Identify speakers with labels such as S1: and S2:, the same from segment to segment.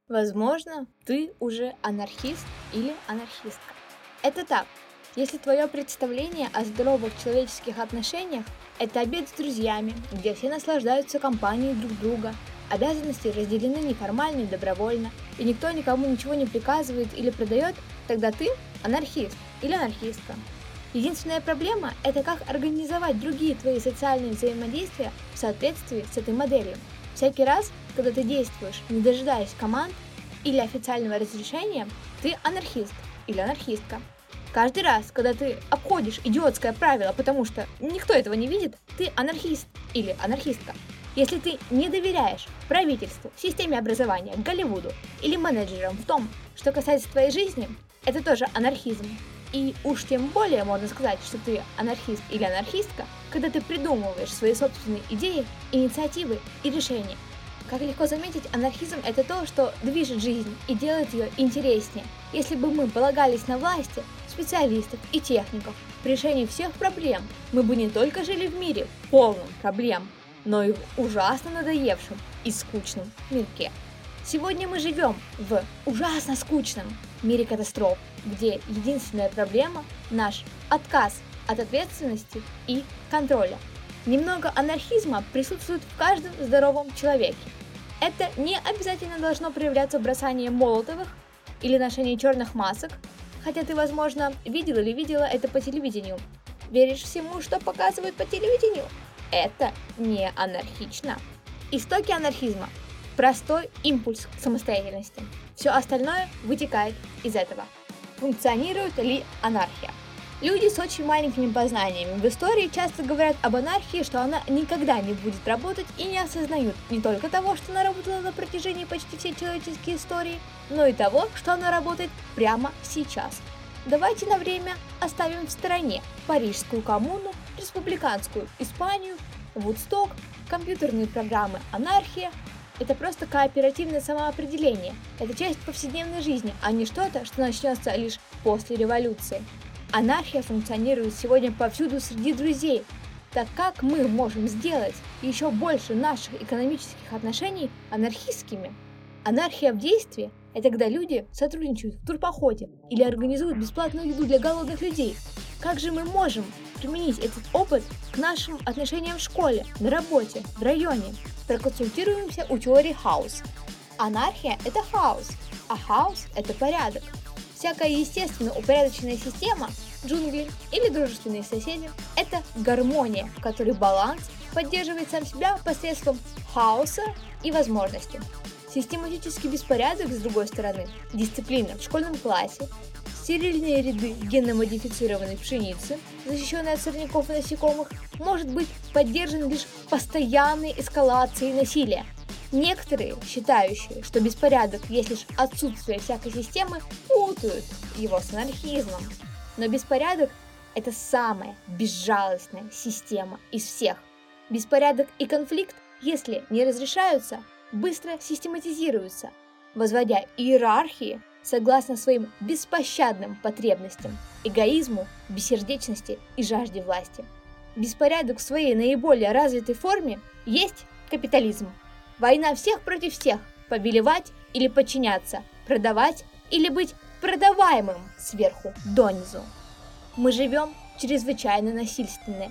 S1: Возможно, ты уже анархист или анархистка. Это так, если твое представление о здоровых человеческих отношениях – это обед с друзьями, где все наслаждаются компанией друг друга, обязанности разделены неформально и добровольно, и никто никому ничего не приказывает или продает, тогда ты анархист или анархистка. Единственная проблема – это как организовать другие твои социальные взаимодействия в соответствии с этой моделью. Всякий раз, когда ты действуешь, не дожидаясь команд или официального разрешения, ты анархист или анархистка. Каждый раз, когда ты обходишь идиотское правило, потому что никто этого не видит, ты анархист или анархистка. Если ты не доверяешь правительству, системе образования, Голливуду или менеджерам в том, что касается твоей жизни, это тоже анархизм. И уж тем более можно сказать, что ты анархист или анархистка, когда ты придумываешь свои собственные идеи, инициативы и решения. Как легко заметить, анархизм – это то, что движет жизнь и делает ее интереснее. Если бы мы полагались на власти, специалистов и техников в решении всех проблем, мы бы не только жили в мире полном проблем, но и в ужасно надоевшем и скучном мирке. Сегодня мы живем в ужасно скучном мире катастроф, где единственная проблема – наш отказ от ответственности и контроля. Немного анархизма присутствует в каждом здоровом человеке. Это не обязательно должно проявляться бросанием молотовых или ношением черных масок, хотя ты, возможно, видел или видела это по телевидению. Веришь всему, что показывают по телевидению? Это не анархично. Истоки анархизма – простой импульс к самостоятельности. Все остальное вытекает из этого. Функционирует ли анархия? Люди с очень маленькими познаниями в истории часто говорят об анархии, что она никогда не будет работать, и не осознают не только того, что она работала на протяжении почти всей человеческой истории, но и того, что она работает прямо сейчас. Давайте на время оставим в стороне Парижскую коммуну, республиканскую Испанию, Вудсток, компьютерные программы «Анархия». Это просто кооперативное самоопределение. Это часть повседневной жизни, а не что-то, что начнется лишь после революции. Анархия функционирует сегодня повсюду среди друзей. Так как мы можем сделать еще больше наших экономических отношений анархистскими? Анархия в действии – это когда люди сотрудничают в турпоходе или организуют бесплатную еду для голодных людей. Как же мы можем применить этот опыт к нашим отношениям в школе, на работе, в районе? Проконсультируемся у теории хаос. Анархия – это хаос, а хаос – это порядок. Всякая естественно упорядоченная система, джунгли или дружественные соседи – это гармония, в которой баланс поддерживает сам себя посредством хаоса и возможностей. Систематический беспорядок, с другой стороны, дисциплина в школьном классе, стерильные ряды генно-модифицированной пшеницы, защищенные от сорняков и насекомых, может быть поддержан лишь постоянной эскалацией насилия. Некоторые, считающие, что беспорядок есть лишь отсутствие всякой системы, путают его с анархизмом. Но беспорядок – это самая безжалостная система из всех. Беспорядок и конфликт, если не разрешаются, быстро систематизируются, возводя иерархии согласно своим беспощадным потребностям, эгоизму, бессердечности и жажде власти. Беспорядок в своей наиболее развитой форме есть капитализм. Война всех против всех, повелевать или подчиняться, продавать или быть продаваемым сверху донизу. Мы живем в чрезвычайно насильственное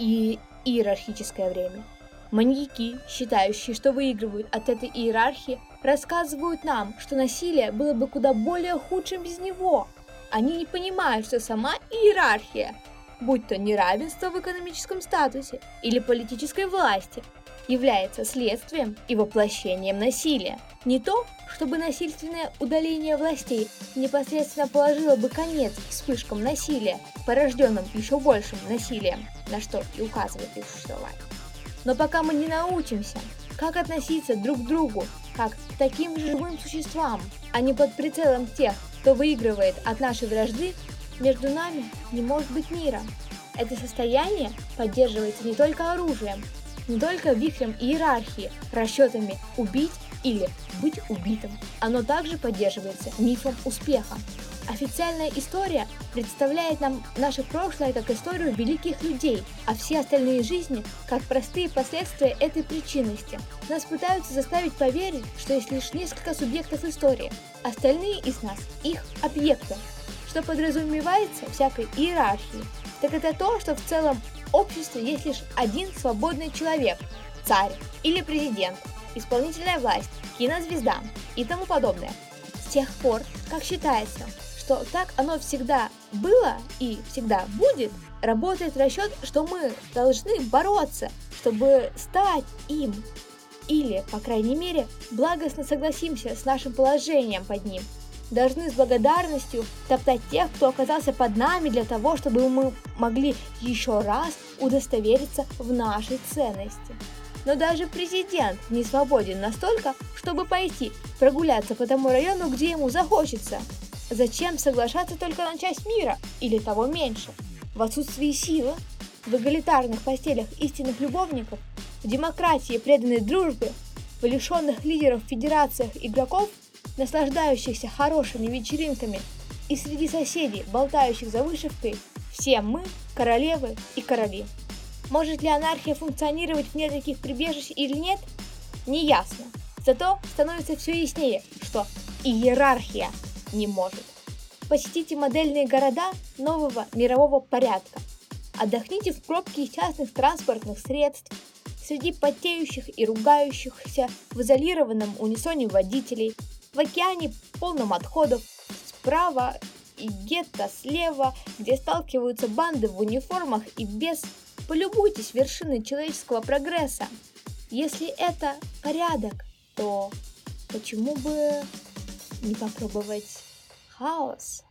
S1: и иерархическое время. Маньяки, считающие, что выигрывают от этой иерархии, рассказывают нам, что насилие было бы куда более худшим без него. Они не понимают, что сама иерархия, будь то неравенство в экономическом статусе или политической власти, является следствием и воплощением насилия. Не то, чтобы насильственное удаление властей непосредственно положило бы конец вспышкам насилия, порожденным еще большим насилием, на что и указывает их существование. Но пока мы не научимся, как относиться друг к другу, как к таким же живым существам, а не под прицелом тех, кто выигрывает от нашей вражды, между нами не может быть мира. Это состояние поддерживается не только оружием, не только вихрем иерархии, расчетами убить или быть убитым. Оно также поддерживается мифом успеха. Официальная история представляет нам наше прошлое как историю великих людей, а все остальные жизни как простые последствия этой причинности. Нас пытаются заставить поверить, что есть лишь несколько субъектов истории, остальные из нас – их объекты. Что подразумевается всякой иерархией, так это то, что в целом обществе есть лишь один свободный человек – царь или президент, исполнительная власть, кинозвезда и тому подобное. С тех пор, как считается, что так оно всегда было и всегда будет, работает расчет, что мы должны бороться, чтобы стать им. Или, по крайней мере, благостно согласимся с нашим положением под ним. Должны с благодарностью топтать тех, кто оказался под нами, для того, чтобы мы могли еще раз удостовериться в нашей ценности. Но даже президент не свободен настолько, чтобы пойти прогуляться по тому району, где ему захочется. Зачем соглашаться только на часть мира, или того меньше? В отсутствии силы, в эгалитарных постелях истинных любовников, в демократии преданной дружбе, в лишенных лидеров федерациях игроков, наслаждающихся хорошими вечеринками и среди соседей, болтающих за вышивкой, все мы королевы и короли. Может ли анархия функционировать вне таких прибежищ или нет? Неясно. Зато становится все яснее, что иерархия не может. Посетите модельные города нового мирового порядка. Отдохните в пробке частных транспортных средств, среди потеющих и ругающихся в изолированном унисоне водителей, в океане полном отходов, справа и гетто слева, где сталкиваются банды в униформах и без. Полюбуйтесь вершиной человеческого прогресса. Если это порядок, то почему бы не попробовать хаос?